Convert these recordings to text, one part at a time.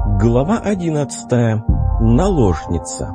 Глава 11. Наложница.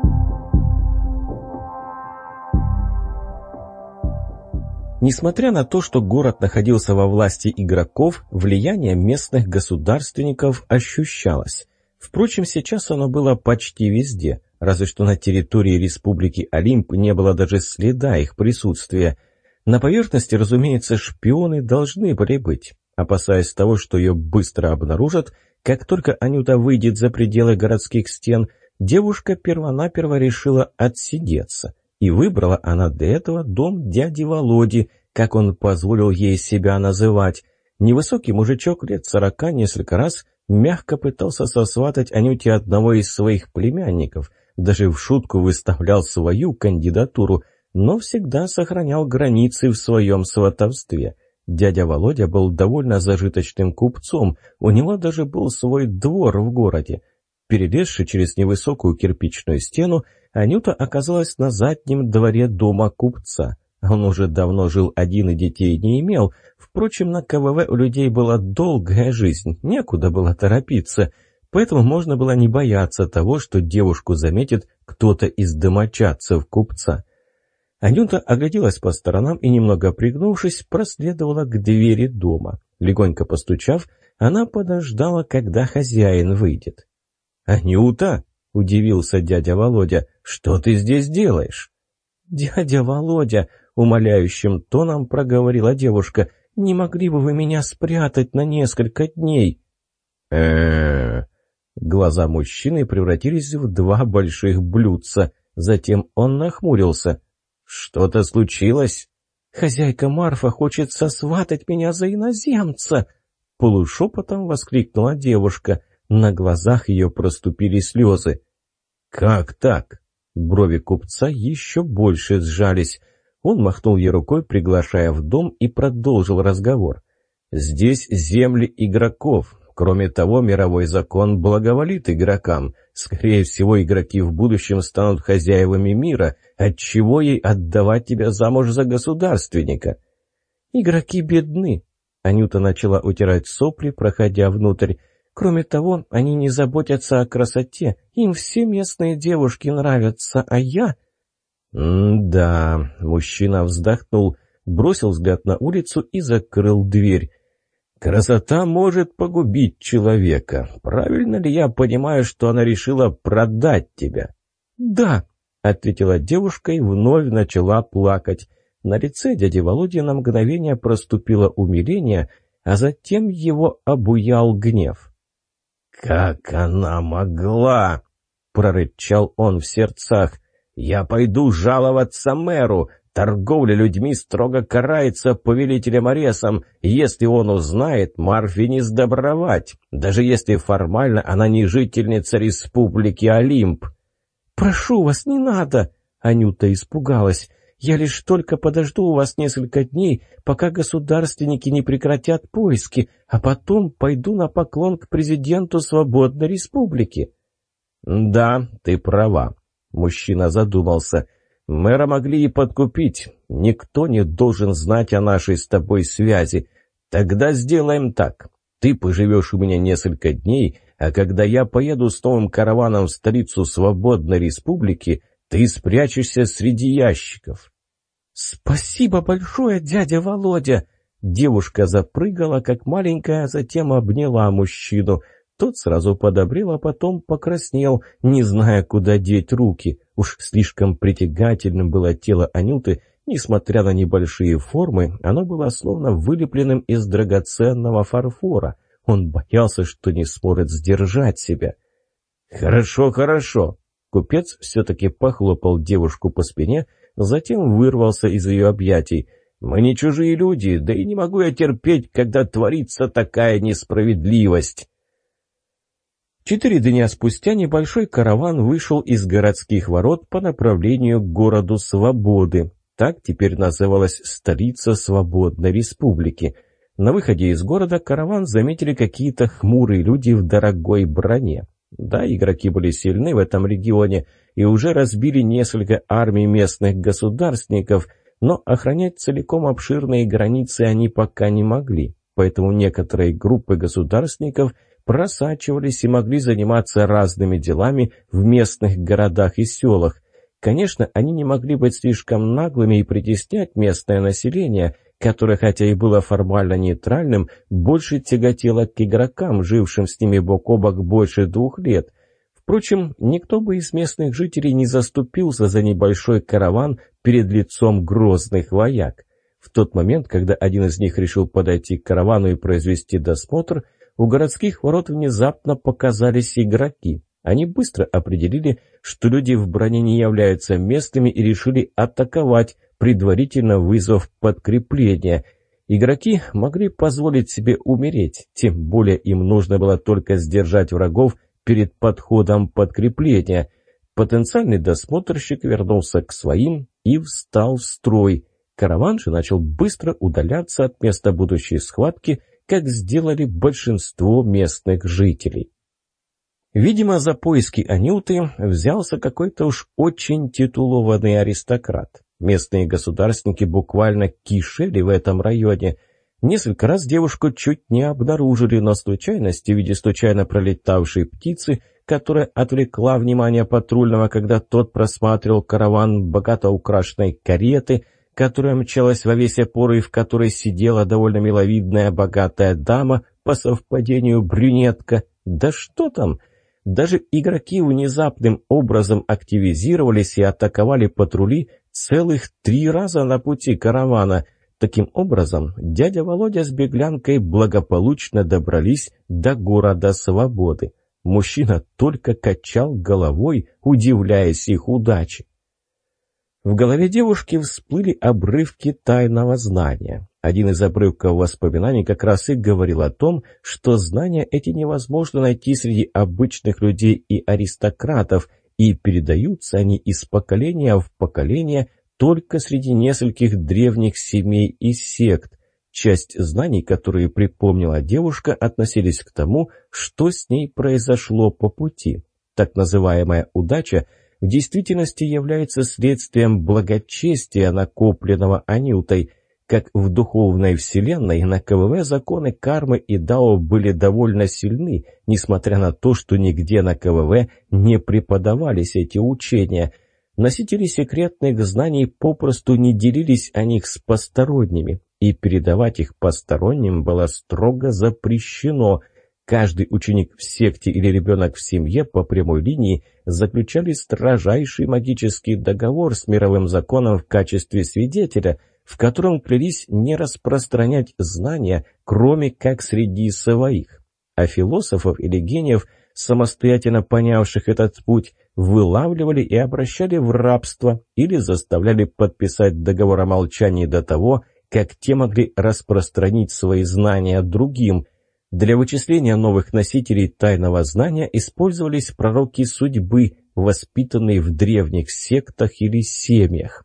Несмотря на то, что город находился во власти игроков, влияние местных государственников ощущалось. Впрочем, сейчас оно было почти везде, разве что на территории Республики Олимп не было даже следа их присутствия. На поверхности, разумеется, шпионы должны были быть. Опасаясь того, что ее быстро обнаружат, как только Анюта выйдет за пределы городских стен, девушка первонаперво решила отсидеться. И выбрала она для этого дом дяди Володи, как он позволил ей себя называть. Невысокий мужичок лет 40 несколько раз мягко пытался сосватать Анюте одного из своих племянников, даже в шутку выставлял свою кандидатуру, но всегда сохранял границы в своем сватовстве. Дядя Володя был довольно зажиточным купцом, у него даже был свой двор в городе. Перелезши через невысокую кирпичную стену, Анюта оказалась на заднем дворе дома купца. Он уже давно жил один и детей не имел. Впрочем, на КВВ у людей была долгая жизнь, некуда было торопиться, поэтому можно было не бояться того, что девушку заметит кто-то из домочадцев купца. Анюта огляделась по сторонам и, немного пригнувшись, проследовала к двери дома. Легонько постучав, она подождала, когда хозяин выйдет. «Анюта!» — удивился дядя Володя. «Что ты здесь делаешь?» «Дядя Володя!» — умоляющим тоном проговорила девушка. «Не могли бы вы меня спрятать на несколько дней?» Глаза мужчины превратились в два больших блюдца. Затем он нахмурился. «Что-то случилось?» «Хозяйка Марфа хочет сосватать меня за иноземца!» Полушепотом воскликнула девушка. На глазах ее проступили слезы. «Как так?» Брови купца еще больше сжались. Он махнул ей рукой, приглашая в дом, и продолжил разговор. «Здесь земли игроков. Кроме того, мировой закон благоволит игрокам. Скорее всего, игроки в будущем станут хозяевами мира. Отчего ей отдавать тебя замуж за государственника?» «Игроки бедны», — Анюта начала утирать сопли, проходя внутрь. «Кроме того, они не заботятся о красоте. Им все местные девушки нравятся, а я...» «Да», — мужчина вздохнул, бросил взгляд на улицу и закрыл дверь. «Красота может погубить человека. Правильно ли я понимаю, что она решила продать тебя?» «Да», — ответила девушка и вновь начала плакать. На лице дяди Володи на мгновение проступило умиление, а затем его обуял гнев. «Как она могла?» — прорычал он в сердцах. «Я пойду жаловаться мэру. Торговля людьми строго карается повелителем Аресом. Если он узнает, Марфе не сдобровать, даже если формально она не жительница Республики Олимп». «Прошу вас, не надо!» — Анюта испугалась. «Я лишь только подожду у вас несколько дней, пока государственники не прекратят поиски, а потом пойду на поклон к президенту Свободной Республики». «Да, ты права», — мужчина задумался. «Мэра могли и подкупить. Никто не должен знать о нашей с тобой связи. Тогда сделаем так. Ты поживешь у меня несколько дней, а когда я поеду с новым караваном в столицу Свободной Республики, ты спрячешься среди ящиков». «Спасибо большое, дядя Володя!» Девушка запрыгала, как маленькая, а затем обняла мужчину. Тот сразу подобрел, а потом покраснел, не зная, куда деть руки. Уж слишком притягательным было тело Анюты, несмотря на небольшие формы, оно было словно вылепленным из драгоценного фарфора. Он боялся, что не сможет сдержать себя. «Хорошо, хорошо!» Купец все-таки похлопал девушку по спине, затем вырвался из ее объятий. «Мы не чужие люди, да и не могу я терпеть, когда творится такая несправедливость». 4 дня спустя небольшой караван вышел из городских ворот по направлению к городу Свободы. Так теперь называлась столица Свободной Республики. На выходе из города караван заметили какие-то хмурые люди в дорогой броне. Да, игроки были сильны в этом регионе и уже разбили несколько армий местных государственников, но охранять целиком обширные границы они пока не могли, поэтому некоторые группы государственников просачивались и могли заниматься разными делами в местных городах и селах. Конечно, они не могли быть слишком наглыми и притеснять местное население, которое, хотя и было формально нейтральным, больше тяготело к игрокам, жившим с ними бок о бок больше 2 лет. Впрочем, никто бы из местных жителей не заступился за небольшой караван перед лицом грозных вояк. В тот момент, когда один из них решил подойти к каравану и произвести досмотр, у городских ворот внезапно показались игроки. Они быстро определили, что люди в броне не являются местными и решили атаковать, предварительно вызвав подкрепление. Игроки могли позволить себе умереть, тем более им нужно было только сдержать врагов перед подходом подкрепления. Потенциальный досмотрщик вернулся к своим и встал в строй. Караван же начал быстро удаляться от места будущей схватки, как сделали большинство местных жителей. Видимо, за поиски Анюты взялся какой-то уж очень титулованный аристократ. Местные государственники буквально кишели в этом районе. Несколько раз девушку чуть не обнаружили, но случайности в виде случайно пролетавшей птицы, которая отвлекла внимание патрульного, когда тот просматривал караван богато украшенной кареты, которая мчалась во весь опор и в которой сидела довольно миловидная богатая дама, по совпадению брюнетка. Да что там! Даже игроки внезапным образом активизировались и атаковали патрули целых 3 раза на пути каравана. Таким образом, дядя Володя с беглянкой благополучно добрались до города Свободы. Мужчина только качал головой, удивляясь их удаче. В голове девушки всплыли обрывки тайного знания. Один из обрывков воспоминаний как раз и говорил о том, что знания эти невозможно найти среди обычных людей и аристократов, и передаются они из поколения в поколение только среди нескольких древних семей и сект. Часть знаний, которые припомнила девушка, относились к тому, что с ней произошло по пути. Так называемая удача в действительности является следствием благочестия, накопленного Анютой. Как в духовной вселенной, на КВВ законы кармы и дао были довольно сильны, несмотря на то, что нигде на КВВ не преподавались эти учения. Носители секретных знаний попросту не делились о них с посторонними, и передавать их посторонним было строго запрещено. Каждый ученик в секте или ребенок в семье по прямой линии заключали строжайший магический договор с мировым законом в качестве свидетеля, в котором клялись не распространять знания, кроме как среди своих. А философов или гениев, самостоятельно понявших этот путь, вылавливали и обращали в рабство или заставляли подписать договор о молчании до того, как те могли распространить свои знания другим. Для вычисления новых носителей тайного знания использовались пророки судьбы, воспитанные в древних сектах или семьях.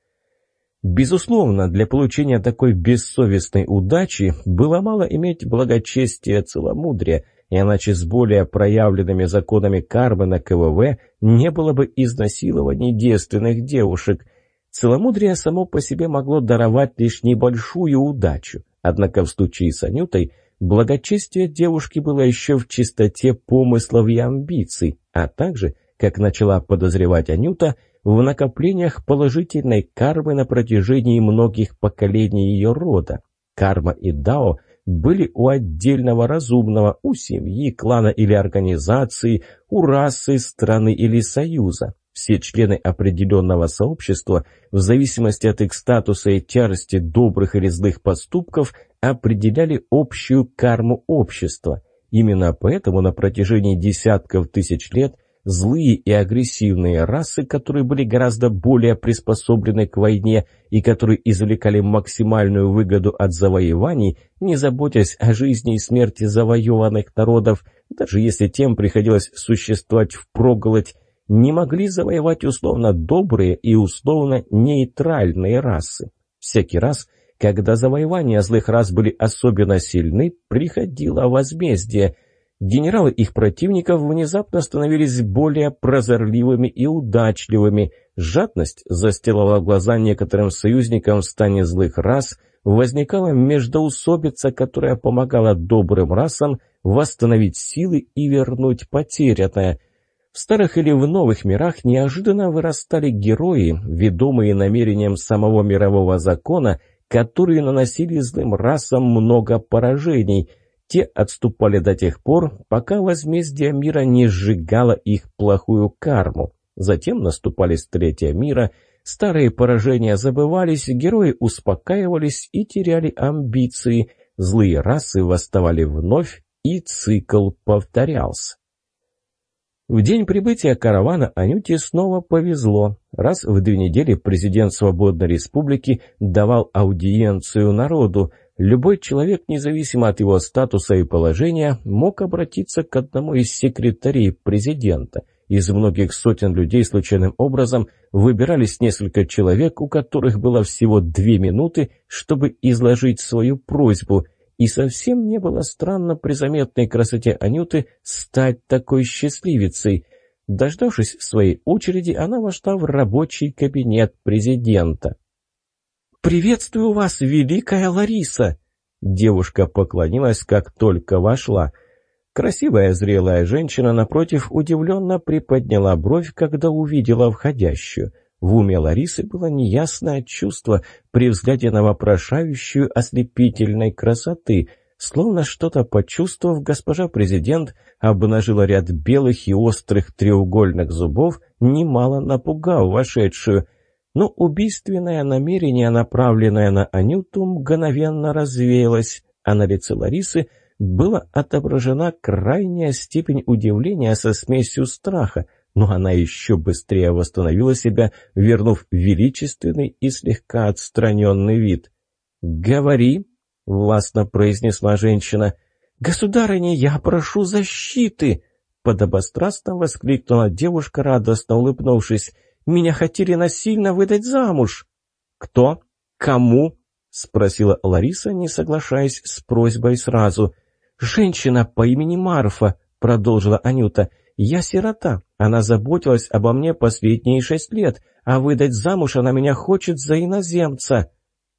Безусловно, для получения такой бессовестной удачи было мало иметь благочестия целомудрия, иначе с более проявленными законами кармы на КВВ не было бы изнасилований девственных девушек. Целомудрие само по себе могло даровать лишь небольшую удачу, однако в случае с Анютой благочестие девушки было еще в чистоте помыслов и амбиций, а также, как начала подозревать Анюта, в накоплениях положительной кармы на протяжении многих поколений ее рода. Карма и дао были у отдельного разумного, у семьи, клана или организации, у расы, страны или союза. Все члены определенного сообщества, в зависимости от их статуса и тяжести добрых или злых поступков, определяли общую карму общества. Именно поэтому на протяжении десятков тысяч лет злые и агрессивные расы, которые были гораздо более приспособлены к войне и которые извлекали максимальную выгоду от завоеваний, не заботясь о жизни и смерти завоеванных народов, даже если тем приходилось существовать впроголодь, не могли завоевать условно добрые и условно нейтральные расы. Всякий раз, когда завоевания злых рас были особенно сильны, приходило возмездие. Генералы их противников внезапно становились более прозорливыми и удачливыми. Жадность застилала глаза некоторым союзникам в стане злых рас, возникала междоусобица, которая помогала добрым расам восстановить силы и вернуть потерянное. В старых или в новых мирах неожиданно вырастали герои, ведомые намерением самого мирового закона, которые наносили злым расам много поражений. Те отступали до тех пор, пока возмездие мира не сжигало их плохую карму. Затем наступали столетия мира, старые поражения забывались, герои успокаивались и теряли амбиции, злые расы восставали вновь, и цикл повторялся. В день прибытия каравана Анюте снова повезло. Раз в 2 недели президент Свободной Республики давал аудиенцию народу. Любой человек, независимо от его статуса и положения, мог обратиться к одному из секретарей президента. Из многих сотен людей случайным образом выбирались несколько человек, у которых было всего 2 минуты, чтобы изложить свою просьбу. И совсем не было странно при заметной красоте Анюты стать такой счастливицей. Дождавшись своей очереди, она вошла в рабочий кабинет президента. «Приветствую вас, великая Лариса!» Девушка поклонилась, как только вошла. Красивая зрелая женщина, напротив, удивленно приподняла бровь, когда увидела входящую. В уме Ларисы было неясное чувство при взгляде на вопрошающую ослепительной красоты. Словно что-то почувствовав, госпожа президент обнажила ряд белых и острых треугольных зубов, немало напугав вошедшую. Но убийственное намерение, направленное на Анюту, мгновенно развеялось, а на лице Ларисы была отображена крайняя степень удивления со смесью страха. Но она еще быстрее восстановила себя, вернув величественный и слегка отстраненный вид. «Говори», — властно произнесла женщина. «Государыня, я прошу защиты!» — подобострастно воскликнула девушка, радостно улыбнувшись. «Меня хотели насильно выдать замуж». «Кто? Кому?» — спросила Лариса, не соглашаясь с просьбой сразу. «Женщина по имени Марфа», — продолжила Анюта. «Я сирота. Она заботилась обо мне последние 6 лет, а выдать замуж она меня хочет за иноземца».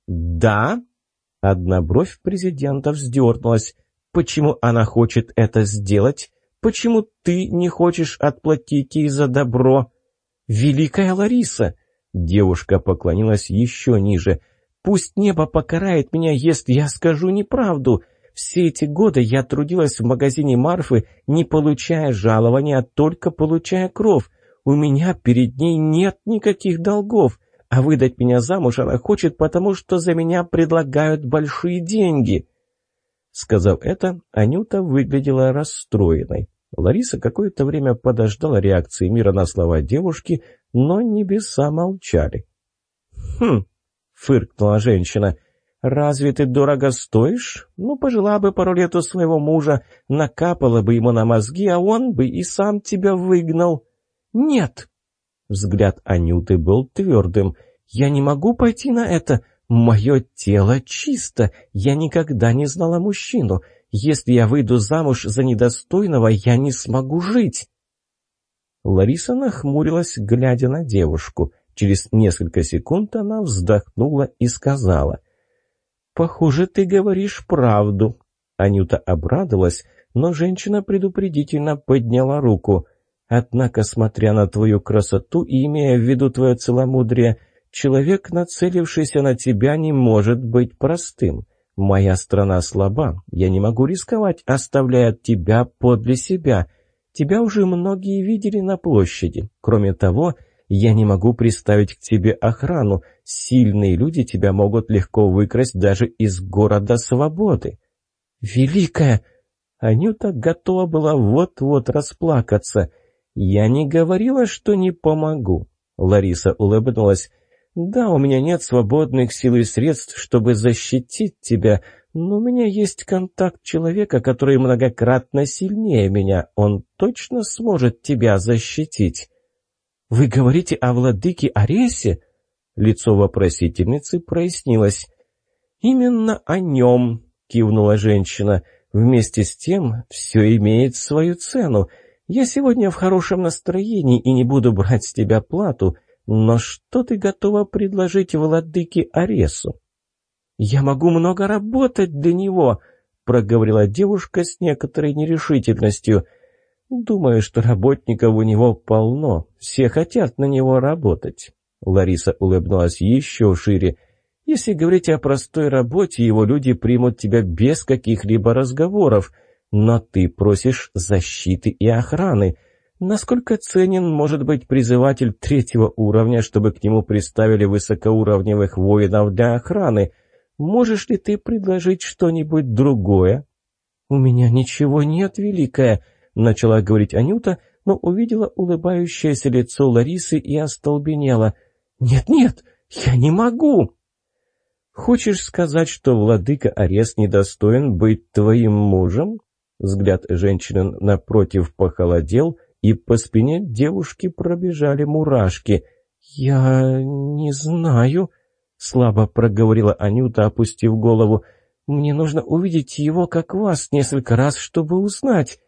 «Да?» Одна бровь президента вздернулась. «Почему она хочет это сделать? Почему ты не хочешь отплатить ей за добро?» «Великая Лариса!» Девушка поклонилась еще ниже. «Пусть небо покарает меня, если я скажу неправду. Все эти годы я трудилась в магазине Марфы, не получая жалования, а только получая кров. У меня перед ней нет никаких долгов, а выдать меня замуж она хочет, потому что за меня предлагают большие деньги». Сказав это, Анюта выглядела расстроенной. Лариса какое-то время подождала реакции мира на слова девушки, но небеса молчали. «Хм!» — фыркнула женщина. «Разве ты дорого стоишь? Ну, пожила бы пару лет у своего мужа, накапала бы ему на мозги, а он бы и сам тебя выгнал». «Нет!» Взгляд Анюты был твердым. «Я не могу пойти на это. Мое тело чисто. Я никогда не знала мужчину. Если я выйду замуж за недостойного, я не смогу жить». Лариса нахмурилась, глядя на девушку. Через несколько секунд она вздохнула и сказала: «Похоже, ты говоришь правду». Анюта обрадовалась, но женщина предупредительно подняла руку. «Однако, смотря на твою красоту и имея в виду твое целомудрие, человек, нацелившийся на тебя, не может быть простым. Моя страна слаба, я не могу рисковать, оставляя тебя подле себя. Тебя уже многие видели на площади. Кроме того, я не могу приставить к тебе охрану. Сильные люди тебя могут легко выкрасть даже из города свободы». «Великая!» Анюта готова была вот-вот расплакаться. «Я не говорила, что не помогу». Лариса улыбнулась. «Да, у меня нет свободных сил и средств, чтобы защитить тебя, но у меня есть контакт человека, который многократно сильнее меня. Он точно сможет тебя защитить». «Вы говорите о владыке Аресе?» Лицо вопросительницы прояснилось. «Именно о нем», — кивнула женщина. «Вместе с тем все имеет свою цену. Я сегодня в хорошем настроении и не буду брать с тебя плату, но что ты готова предложить владыке Аресу?» «Я могу много работать для него», — проговорила девушка с некоторой нерешительностью. «Думаю, что работников у него полно. Все хотят на него работать». Лариса улыбнулась еще шире. «Если говорить о простой работе, его люди примут тебя без каких-либо разговоров. Но ты просишь защиты и охраны. Насколько ценен может быть призыватель 3-го уровня, чтобы к нему приставили высокоуровневых воинов для охраны? Можешь ли ты предложить что-нибудь другое?» «У меня ничего нет, Великая», — начала говорить Анюта, но увидела улыбающееся лицо Ларисы и остолбенела. «Нет-нет, я не могу!» «Хочешь сказать, что владыка Арес недостоин быть твоим мужем?» Взгляд женщины напротив похолодел, и по спине девушки пробежали мурашки. «Я не знаю», — слабо проговорила Анюта, опустив голову. «Мне нужно увидеть его, как вас, несколько раз, чтобы узнать».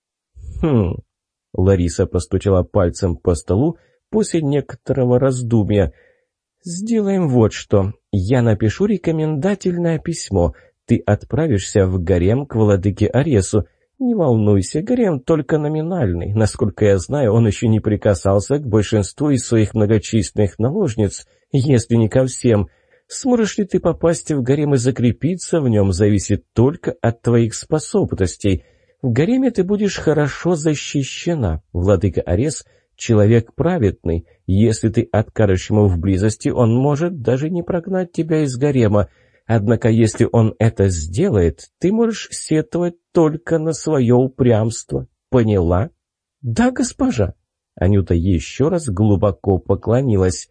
«Хм...» — Лариса постучала пальцем по столу после некоторого раздумья. «Сделаем вот что. Я напишу рекомендательное письмо. Ты отправишься в гарем к владыке Аресу. Не волнуйся, гарем только номинальный. Насколько я знаю, он еще не прикасался к большинству из своих многочисленных наложниц, если не ко всем. Сможешь ли ты попасть в гарем и закрепиться в нем, зависит только от твоих способностей. В гареме ты будешь хорошо защищена. Владыка Арес — человек праведный. Если ты откажешь ему в близости, он может даже не прогнать тебя из гарема. Однако, если он это сделает, ты можешь сетовать только на свое упрямство. Поняла?» «Да, госпожа». Анюта еще раз глубоко поклонилась.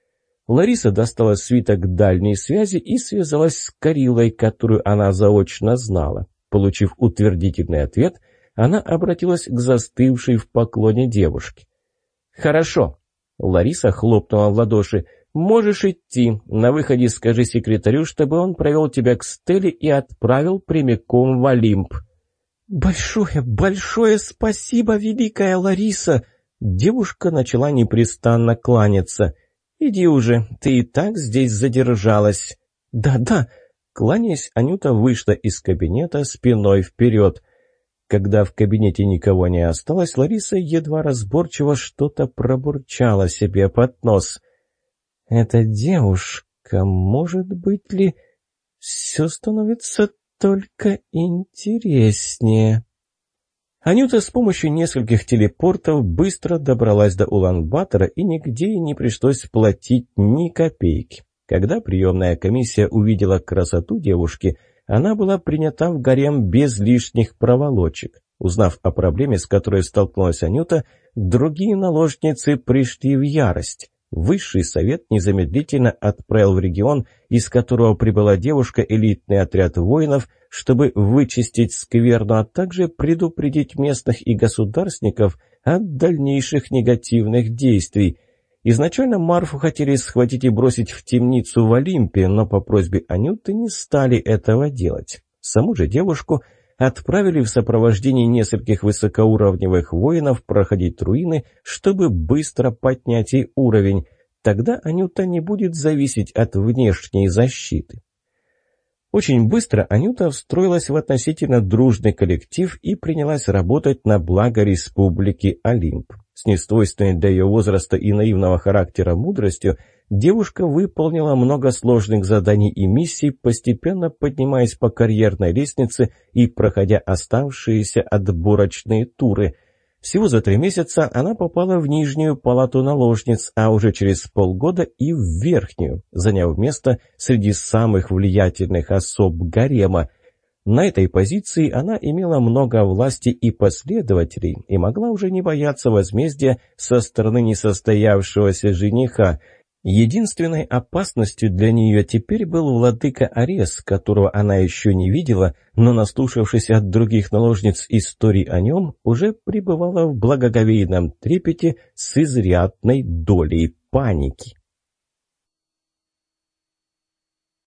Лариса достала свиток дальней связи и связалась с Карилой, которую она заочно знала. Получив утвердительный ответ, она обратилась к застывшей в поклоне девушке. «Хорошо», — Лариса хлопнула в ладоши, — «можешь идти. На выходе скажи секретарю, чтобы он провел тебя к Стелле и отправил прямиком в Олимп». «Большое, большое спасибо, великая Лариса!» Девушка начала непрестанно кланяться. «Иди уже, ты и так здесь задержалась». «Да-да», — кланяясь, Анюта вышла из кабинета спиной вперед. Когда в кабинете никого не осталось, Лариса едва разборчиво что-то пробурчала себе под нос. «Эта девушка, может быть ли, все становится только интереснее». Анюта с помощью нескольких телепортов быстро добралась до Улан-Батора, и нигде ей не пришлось платить ни копейки. Когда приемная комиссия увидела красоту девушки, она была принята в гарем без лишних проволочек. Узнав о проблеме, с которой столкнулась Анюта, другие наложницы пришли в ярость. Высший совет незамедлительно отправил в регион, из которого прибыла девушка, элитный отряд воинов, чтобы вычистить скверну, а также предупредить местных и государственников от дальнейших негативных действий. Изначально Марфу хотели схватить и бросить в темницу в Олимпе, но по просьбе Анюты не стали этого делать. Саму же девушку отправили в сопровождении нескольких высокоуровневых воинов проходить руины, чтобы быстро поднять ей уровень. Тогда Анюта не будет зависеть от внешней защиты. Очень быстро Анюта встроилась в относительно дружный коллектив и принялась работать на благо республики Олимп. С несвойственной для ее возраста и наивного характера мудростью девушка выполнила много сложных заданий и миссий, постепенно поднимаясь по карьерной лестнице и проходя оставшиеся отборочные туры. Всего за 3 месяца она попала в нижнюю палату наложниц, а уже через полгода и в верхнюю, заняв место среди самых влиятельных особ гарема. На этой позиции она имела много власти и последователей и могла уже не бояться возмездия со стороны несостоявшегося жениха. Единственной опасностью для нее теперь был владыка Арес, которого она еще не видела, но, наслушавшись от других наложниц историй о нем, уже пребывала в благоговейном трепете с изрядной долей паники.